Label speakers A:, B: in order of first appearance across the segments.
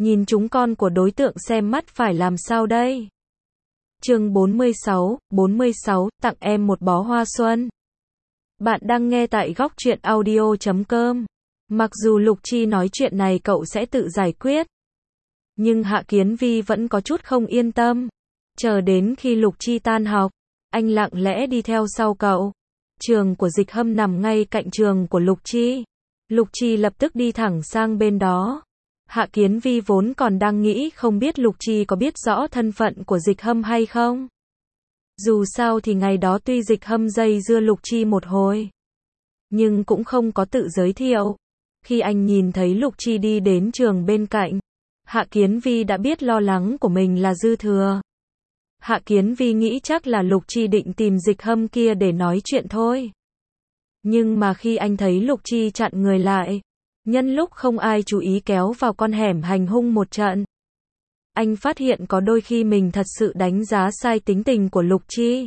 A: Nhìn chúng con của đối tượng xem mắt phải làm sao đây? Chương 46, tặng em một bó hoa xuân. Bạn đang nghe tại góc truyện audio.com. Mặc dù Lục Chi nói chuyện này cậu sẽ tự giải quyết, nhưng Hạ Kiến Vi vẫn có chút không yên tâm. Chờ đến khi Lục Chi tan học, anh lặng lẽ đi theo sau cậu. Trường của Dịch Hâm nằm ngay cạnh trường của Lục Chi. Lục Chi lập tức đi thẳng sang bên đó. Hạ Kiến Vi vốn còn đang nghĩ không biết Lục Chi có biết rõ thân phận của Dịch Hâm hay không. Dù sao thì ngày đó tuy Dịch Hâm dây dưa Lục Chi một hồi, nhưng cũng không có tự giới thiệu. Khi anh nhìn thấy Lục Chi đi đến trường bên cạnh, Hạ Kiến Vi đã biết lo lắng của mình là dư thừa. Hạ Kiến Vi nghĩ chắc là Lục Chi định tìm Dịch Hâm kia để nói chuyện thôi. Nhưng mà khi anh thấy Lục Chi chặn người lại, nhân lúc không ai chú ý kéo vào con hẻm hành hung một trận, anh phát hiện có đôi khi mình thật sự đánh giá sai tính tình của Lục Chi.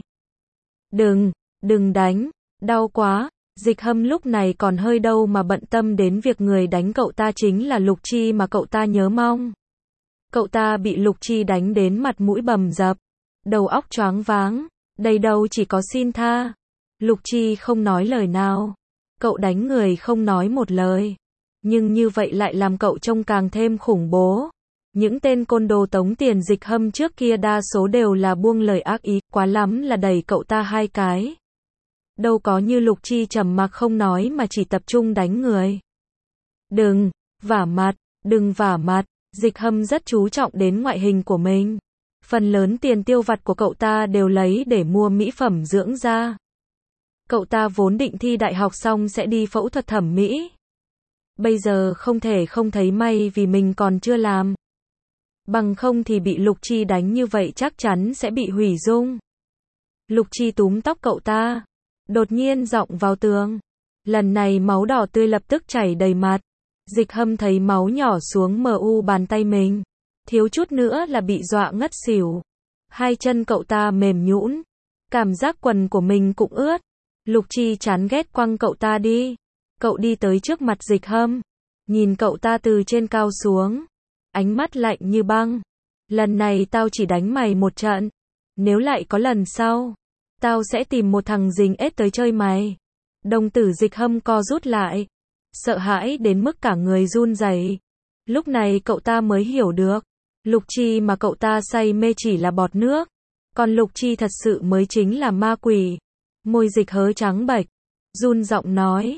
A: Đừng đánh, đau quá. Dịch Hâm lúc này còn hơi đâu mà bận tâm đến việc người đánh cậu ta chính là Lục Chi mà cậu ta nhớ mong. Cậu ta bị Lục Chi đánh đến mặt mũi bầm dập, đầu óc choáng váng, đầy đầu chỉ có xin tha. Lục Chi không nói lời nào. Cậu đánh người không nói một lời, nhưng như vậy lại làm cậu trông càng thêm khủng bố. Những tên côn đồ tống tiền Dịch Hâm trước kia đa số đều là buông lời ác ý, quá lắm là đẩy cậu ta hai cái. Đâu có như Lục Chi trầm mặc không nói mà chỉ tập trung đánh người. Đừng vả mặt. Dịch Hâm rất chú trọng đến ngoại hình của mình. Phần lớn tiền tiêu vặt của cậu ta đều lấy để mua mỹ phẩm dưỡng da. Cậu ta vốn định thi đại học xong sẽ đi phẫu thuật thẩm mỹ. Bây giờ không thể không thấy may vì mình còn chưa làm. Bằng không thì bị Lục Chi đánh như vậy chắc chắn sẽ bị hủy dung. Lục Chi túm tóc cậu ta, đột nhiên giọng vào tường. Lần này máu đỏ tươi lập tức chảy đầy mặt. Dịch Hâm thấy máu nhỏ xuống mu bàn tay mình, thiếu chút nữa là bị dọa ngất xỉu. Hai chân cậu ta mềm nhũn, cảm giác quần của mình cũng ướt. Lục Chi chán ghét quăng cậu ta đi. Cậu đi tới trước mặt Dịch Hâm, nhìn cậu ta từ trên cao xuống, ánh mắt lạnh như băng. Lần này tao chỉ đánh mày một trận, nếu lại có lần sau, tao sẽ tìm một thằng dính ếch tới chơi mày. Đồng tử Dịch Hâm co rút lại, sợ hãi đến mức cả người run rẩy. Lúc này cậu ta mới hiểu được, Lục Chi mà cậu ta say mê chỉ là bọt nước, còn Lục Chi thật sự mới chính là ma quỷ. Môi Dịch hớ trắng bệch, run giọng nói,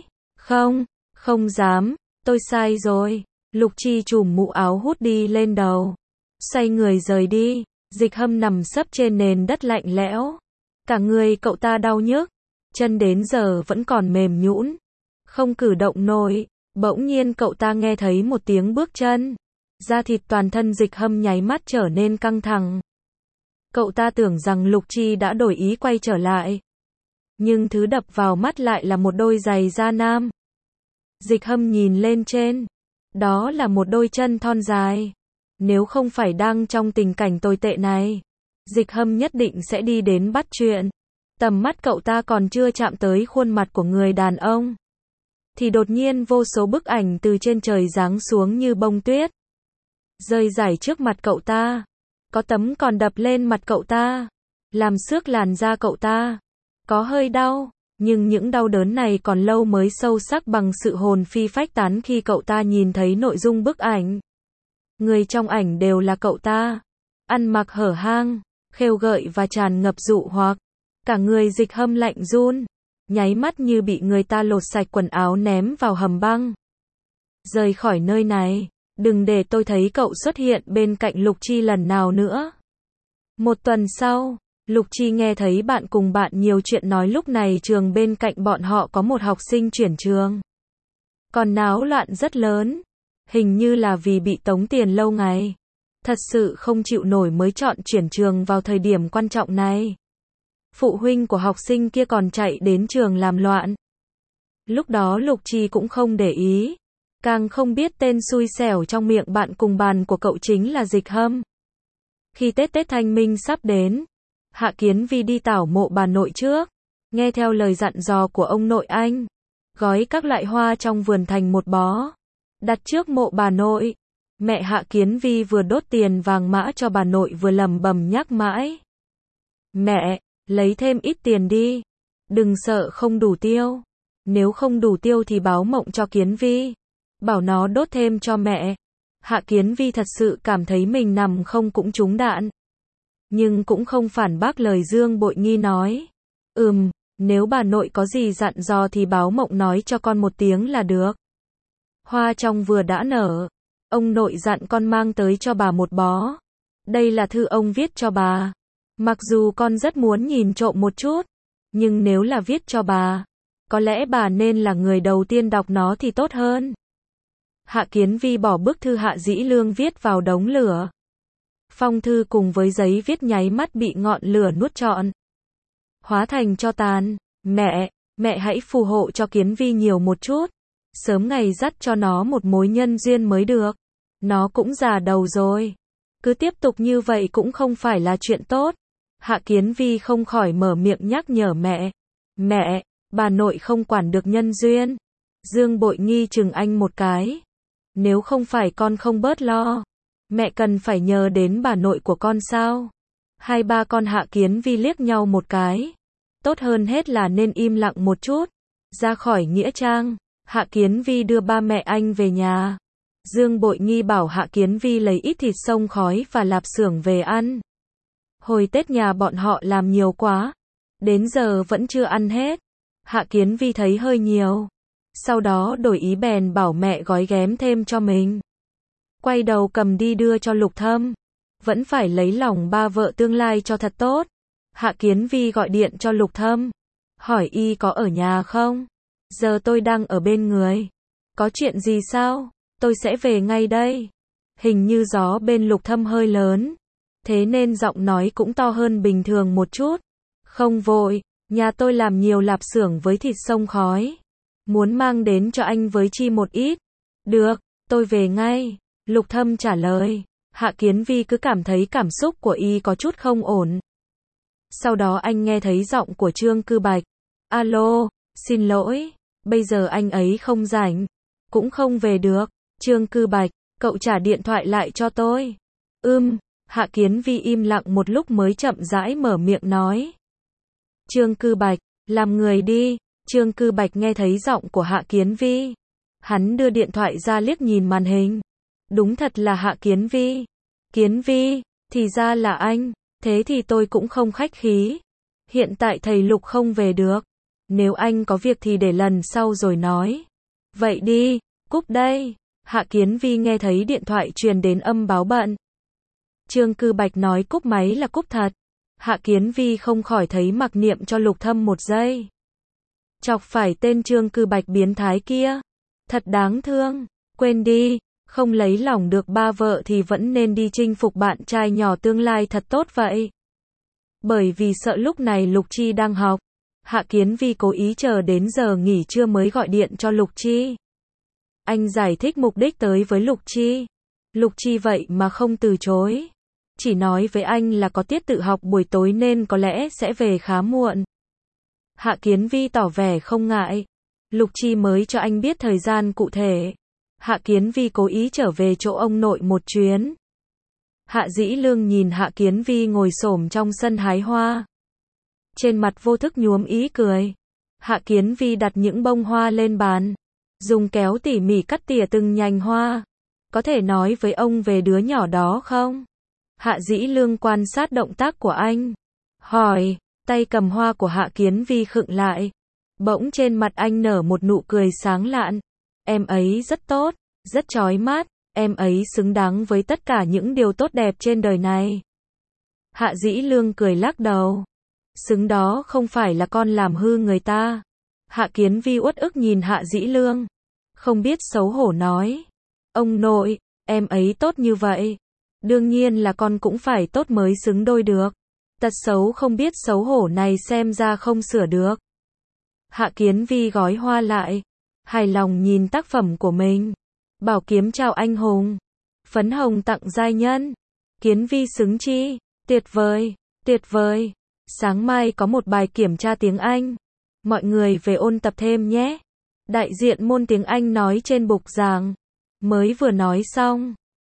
A: không dám, tôi sai rồi. Lục Chi chùm mũ áo hút đi lên đầu, xoay người rời đi. Dịch Hâm nằm sấp trên nền đất lạnh lẽo, cả người cậu ta đau nhức, chân đến giờ vẫn còn mềm nhũn, không cử động nổi. Bỗng nhiên cậu ta nghe thấy một tiếng bước chân, da thịt toàn thân Dịch Hâm nháy mắt trở nên căng thẳng. Cậu ta tưởng rằng Lục Chi đã đổi ý quay trở lại, nhưng thứ đập vào mắt lại là một đôi giày da nam. Dịch Hâm nhìn lên trên, đó là một đôi chân thon dài. Nếu không phải đang trong tình cảnh tồi tệ này, Dịch Hâm nhất định sẽ đi đến bắt chuyện. Tầm mắt cậu ta còn chưa chạm tới khuôn mặt của người đàn ông, thì đột nhiên vô số bức ảnh từ trên trời giáng xuống như bông tuyết, rơi rải trước mặt cậu ta. Có tấm còn đập lên mặt cậu ta, làm xước làn da cậu ta. Có hơi đau, nhưng những đau đớn này còn lâu mới sâu sắc bằng sự hồn phi phách tán khi cậu ta nhìn thấy nội dung bức ảnh. Người trong ảnh đều là cậu ta, ăn mặc hở hang, khêu gợi và tràn ngập dụ hoặc. Cả người Dịch Hâm lạnh run, nháy mắt như bị người ta lột sạch quần áo ném vào hầm băng. Rời khỏi nơi này, đừng để tôi thấy cậu xuất hiện bên cạnh Lục Chi lần nào nữa. Một tuần sau, Lục Chi nghe thấy bạn cùng bạn nhiều chuyện nói lúc này trường bên cạnh bọn họ có một học sinh chuyển trường. Còn náo loạn rất lớn, hình như là vì bị tống tiền lâu ngày. Thật sự không chịu nổi mới chọn chuyển trường vào thời điểm quan trọng này. Phụ huynh của học sinh kia còn chạy đến trường làm loạn. Lúc đó Lục Chi cũng không để ý, càng không biết tên xui xẻo trong miệng bạn cùng bàn của cậu chính là Dịch Hâm. Khi Tết Thanh Minh sắp đến, Hạ Kiến Vi đi tảo mộ bà nội trước, nghe theo lời dặn dò của ông nội anh, gói các loại hoa trong vườn thành một bó, đặt trước mộ bà nội. Mẹ Hạ Kiến Vi vừa đốt tiền vàng mã cho bà nội vừa lẩm bẩm nhắc mãi. Mẹ, lấy thêm ít tiền đi. Đừng sợ không đủ tiêu. Nếu không đủ tiêu thì báo mộng cho Kiến Vi. Bảo nó đốt thêm cho mẹ. Hạ Kiến Vi thật sự cảm thấy mình nằm không cũng trúng đạn. Nhưng cũng không phản bác lời Dương Bội Nghi nói. Nếu bà nội có gì dặn dò thì báo mộng nói cho con một tiếng là được. Hoa trong vừa đã nở. Ông nội dặn con mang tới cho bà một bó. Đây là thư ông viết cho bà. Mặc dù con rất muốn nhìn trộm một chút, nhưng nếu là viết cho bà, có lẽ bà nên là người đầu tiên đọc nó thì tốt hơn. Hạ Kiến Vi bỏ bức thư Hạ Dĩ Lương viết vào đống lửa. Phong thư cùng với giấy viết nháy mắt bị ngọn lửa nuốt trọn. Hóa thành tro tàn. Mẹ hãy phù hộ cho Kiến Vi nhiều một chút. Sớm ngày dắt cho nó một mối nhân duyên mới được. Nó cũng già đầu rồi. Cứ tiếp tục như vậy cũng không phải là chuyện tốt. Hạ Kiến Vi không khỏi mở miệng nhắc nhở mẹ. Mẹ, bà nội không quản được nhân duyên. Dương Bội Nghi chừng anh một cái. Nếu không phải con không bớt lo, mẹ cần phải nhờ đến bà nội của con sao? Hai ba con Hạ Kiến Vi liếc nhau một cái. Tốt hơn hết là nên im lặng một chút. Ra khỏi nghĩa trang, Hạ Kiến Vi đưa ba mẹ anh về nhà. Dương Bội Nghi bảo Hạ Kiến Vi lấy ít thịt xông khói và lạp xưởng về ăn. Hồi Tết nhà bọn họ làm nhiều quá. Đến giờ vẫn chưa ăn hết. Hạ Kiến Vi thấy hơi nhiều. Sau đó đổi ý bèn bảo mẹ gói ghém thêm cho mình. Quay đầu cầm đi đưa cho Lục Thâm. Vẫn phải lấy lòng ba vợ tương lai cho thật tốt. Hạ Kiến Vi gọi điện cho Lục Thâm. Hỏi y có ở nhà không? Giờ tôi đang ở bên người. Có chuyện gì sao? Tôi sẽ về ngay đây. Hình như gió bên Lục Thâm hơi lớn. Thế nên giọng nói cũng to hơn bình thường một chút. Không vội, nhà tôi làm nhiều lạp xưởng với thịt xông khói. Muốn mang đến cho anh với chi một ít. Được, tôi về ngay. Lục Thâm trả lời. Hạ Kiến Vi cứ cảm thấy cảm xúc của y có chút không ổn. Sau đó anh nghe thấy giọng của Trương Cư Bạch. Alo, xin lỗi, bây giờ anh ấy không rảnh. Cũng không về được. Trương Cư Bạch, cậu trả điện thoại lại cho tôi. Hạ Kiến Vi im lặng một lúc mới chậm rãi mở miệng nói. Trương Cư Bạch, làm người đi. Trương Cư Bạch nghe thấy giọng của Hạ Kiến Vi. Hắn đưa điện thoại ra liếc nhìn màn hình. Đúng thật là Hạ Kiến Vi. Kiến Vi, thì ra là anh. Thế thì tôi cũng không khách khí. Hiện tại thầy Lục không về được. Nếu anh có việc thì để lần sau rồi nói. Vậy đi, cúp đây. Hạ Kiến Vi nghe thấy điện thoại truyền đến âm báo bận. Trương Cư Bạch nói cúp máy là cúp thật. Hạ Kiến Vi không khỏi thấy mặc niệm cho Lục Thâm một giây. Chọc phải tên Trương Cư Bạch biến thái kia. Thật đáng thương. Quên đi, không lấy lòng được ba vợ thì vẫn nên đi chinh phục bạn trai nhỏ tương lai thật tốt vậy. Bởi vì sợ lúc này Lục Chi đang học, Hạ Kiến Vi cố ý chờ đến giờ nghỉ trưa mới gọi điện cho Lục Chi. Anh giải thích mục đích tới với Lục Chi. Lục Chi vậy mà không từ chối. Chỉ nói với anh là có tiết tự học buổi tối nên có lẽ sẽ về khá muộn. Hạ Kiến Vi tỏ vẻ không ngại. Lục Chi mới cho anh biết thời gian cụ thể. Hạ Kiến Vi cố ý trở về chỗ ông nội một chuyến. Hạ Dĩ Lương nhìn Hạ Kiến Vi ngồi xổm trong sân hái hoa. Trên mặt vô thức nhuốm ý cười. Hạ Kiến Vi đặt những bông hoa lên bàn. Dùng kéo tỉ mỉ cắt tỉa từng nhành hoa. Có thể nói với ông về đứa nhỏ đó không? Hạ Dĩ Lương quan sát động tác của anh. Hỏi, tay cầm hoa của Hạ Kiến Vi khựng lại. Bỗng trên mặt anh nở một nụ cười sáng lạn. Em ấy rất tốt, rất chói mắt. Em ấy xứng đáng với tất cả những điều tốt đẹp trên đời này. Hạ Dĩ Lương cười lắc đầu. Xứng đó không phải là con làm hư người ta. Hạ Kiến Vi uất ức nhìn Hạ Dĩ Lương. Không biết xấu hổ nói. Ông nội, em ấy tốt như vậy. Đương nhiên là con cũng phải tốt mới xứng đôi được. Tật xấu không biết xấu hổ này xem ra không sửa được. Hạ Kiến Vi gói hoa lại. Hài lòng nhìn tác phẩm của mình. Bảo kiếm chào anh hùng. Phấn hồng tặng giai nhân. Kiến Vi xứng chi. Tuyệt vời, tuyệt vời. Sáng mai có một bài kiểm tra tiếng Anh. Mọi người về ôn tập thêm nhé. Đại diện môn tiếng Anh nói trên bục giảng. Mới vừa nói xong,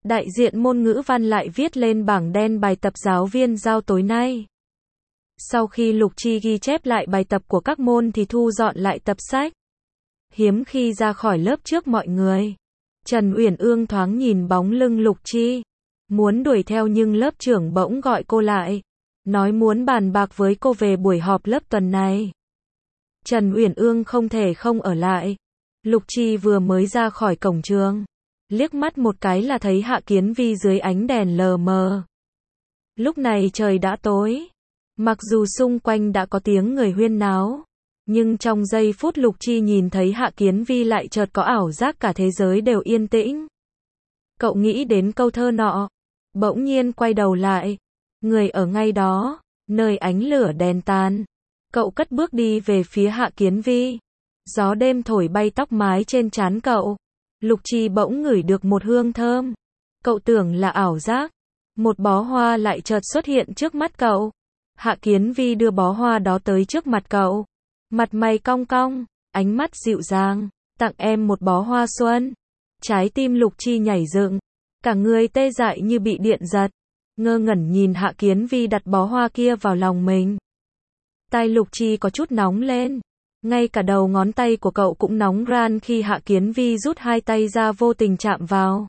A: Đại diện môn ngữ văn lại viết lên bảng đen bài tập giáo viên giao tối nay. Sau khi Lục Chi ghi chép lại bài tập của các môn thì thu dọn lại tập sách. Hiếm khi ra khỏi lớp trước mọi người. Trần Uyển Ương thoáng nhìn bóng lưng Lục Chi. Muốn đuổi theo nhưng lớp trưởng bỗng gọi cô lại. Nói muốn bàn bạc với cô về buổi họp lớp tuần này. Trần Uyển Ương không thể không ở lại. Lục Chi vừa mới ra khỏi cổng trường. Liếc mắt một cái là thấy Hạ Kiến Vi dưới ánh đèn lờ mờ. Lúc này trời đã tối. Mặc dù xung quanh đã có tiếng người huyên náo. Nhưng trong giây phút Lục Chi nhìn thấy Hạ Kiến Vi lại chợt có ảo giác cả thế giới đều yên tĩnh. Cậu nghĩ đến câu thơ nọ. Bỗng nhiên quay đầu lại. Người ở ngay đó, nơi ánh lửa đèn tàn. Cậu cất bước đi về phía Hạ Kiến Vi. Gió đêm thổi bay tóc mái trên trán cậu. Lục Chi bỗng ngửi được một hương thơm. Cậu tưởng là ảo giác. Một bó hoa lại chợt xuất hiện trước mắt cậu. Hạ Kiến Vi đưa bó hoa đó tới trước mặt cậu. Mặt mày cong cong, ánh mắt dịu dàng. Tặng em một bó hoa xuân. Trái tim Lục Chi nhảy dựng. Cả người tê dại như bị điện giật. Ngơ ngẩn nhìn Hạ Kiến Vi đặt bó hoa kia vào lòng mình. Tai Lục Chi có chút nóng lên. Ngay cả đầu ngón tay của cậu cũng nóng ran khi Hạ Kiến Vi rút hai tay ra vô tình chạm vào.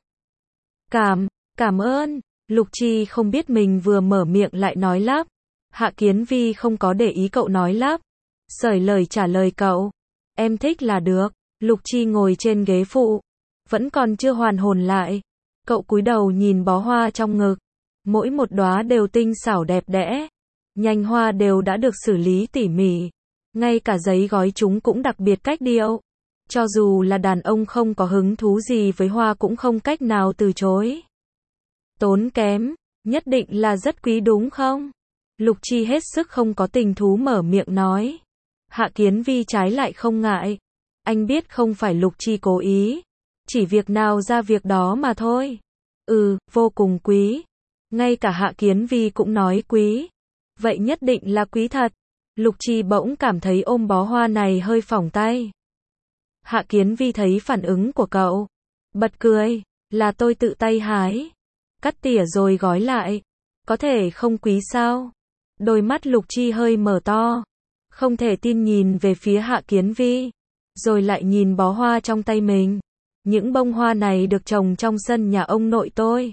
A: Cảm ơn. Lục Chi không biết mình vừa mở miệng lại nói lắp. Hạ Kiến Vi không có để ý cậu nói lắp. Sởi lời trả lời cậu. Em thích là được. Lục Chi ngồi trên ghế phụ. Vẫn còn chưa hoàn hồn lại. Cậu cúi đầu nhìn bó hoa trong ngực. Mỗi một đóa đều tinh xảo đẹp đẽ. Nhành hoa đều đã được xử lý tỉ mỉ. Ngay cả giấy gói chúng cũng đặc biệt cách điệu. Cho dù là đàn ông không có hứng thú gì với hoa cũng không cách nào từ chối. Tốn kém, nhất định là rất quý đúng không? Lục Chi hết sức không có tình thú mở miệng nói. Hạ Kiến Vi trái lại không ngại. Anh biết không phải Lục Chi cố ý. Chỉ việc nào ra việc đó mà thôi. Vô cùng quý. Ngay cả Hạ Kiến Vi cũng nói quý. Vậy nhất định là quý thật. Lục Chi bỗng cảm thấy ôm bó hoa này hơi phỏng tay. Hạ Kiến Vi thấy phản ứng của cậu. Bật cười. Là tôi tự tay hái. Cắt tỉa rồi gói lại. Có thể không quý sao? Đôi mắt Lục Chi hơi mở to. Không thể tin nhìn về phía Hạ Kiến Vi. Rồi lại nhìn bó hoa trong tay mình. Những bông hoa này được trồng trong sân nhà ông nội tôi.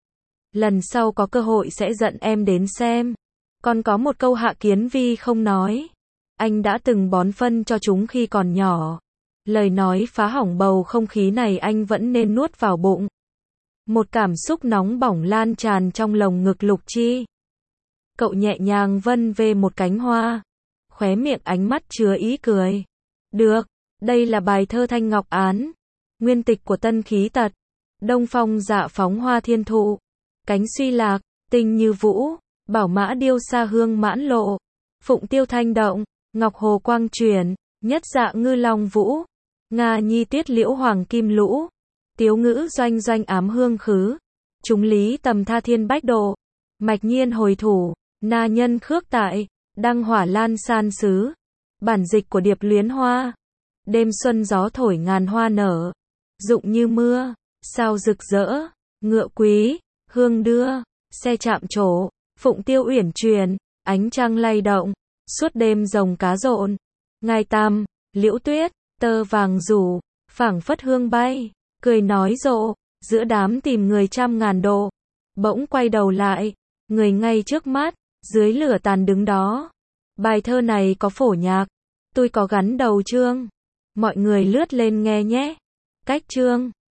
A: Lần sau có cơ hội sẽ dẫn em đến xem. Còn có một câu Hạ Kiến Vi không nói. Anh đã từng bón phân cho chúng khi còn nhỏ. Lời nói phá hỏng bầu không khí này anh vẫn nên nuốt vào bụng. Một cảm xúc nóng bỏng lan tràn trong lồng ngực Lục Chi. Cậu nhẹ nhàng vân về một cánh hoa. Khóe miệng ánh mắt chứa ý cười. Được, đây là bài thơ Thanh Ngọc Án. Nguyên tịch của Tân Khí Tật. Đông phong dạ phóng hoa thiên thụ. Cánh suy lạc, tình như vũ. Bảo mã điêu xa hương mãn lộ. Phụng tiêu thanh động. Ngọc hồ quang truyền. Nhất dạ ngư long vũ. Nga nhi tiết liễu hoàng kim lũ. Tiếu ngữ doanh doanh ám hương khứ. Chúng lý tầm tha thiên bách độ. Mạch nhiên hồi thủ. Na nhân khước tại. Đăng hỏa lan san xứ. Bản dịch của Điệp Luyến Hoa. Đêm xuân gió thổi ngàn hoa nở. Rụng như mưa. Sao rực rỡ. Ngựa quý. Hương đưa. Xe chạm trổ. Phụng tiêu uyển truyền. Ánh trăng lay động. Suốt đêm rồng cá rộn. Ngai tăm. Liễu tuyết. Tơ vàng rủ. Phảng phất hương bay. Cười nói rộ. Giữa đám tìm người trăm ngàn độ. Bỗng quay đầu lại. Người ngay trước mắt. Dưới lửa tàn đứng đó. Bài thơ này có phổ nhạc. Tôi có gắn đầu chương. Mọi người lướt lên nghe nhé. Cách chương.